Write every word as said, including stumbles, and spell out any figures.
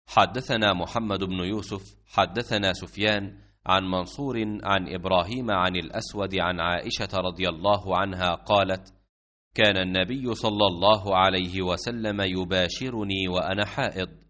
حدثنا محمد بن يوسف حدثنا سفيان عن منصور عن إبراهيم عن الأسود عن عائشة رضي الله عنها قالت: كان النبي صلى الله عليه وسلم يباشرني وأنا حائض،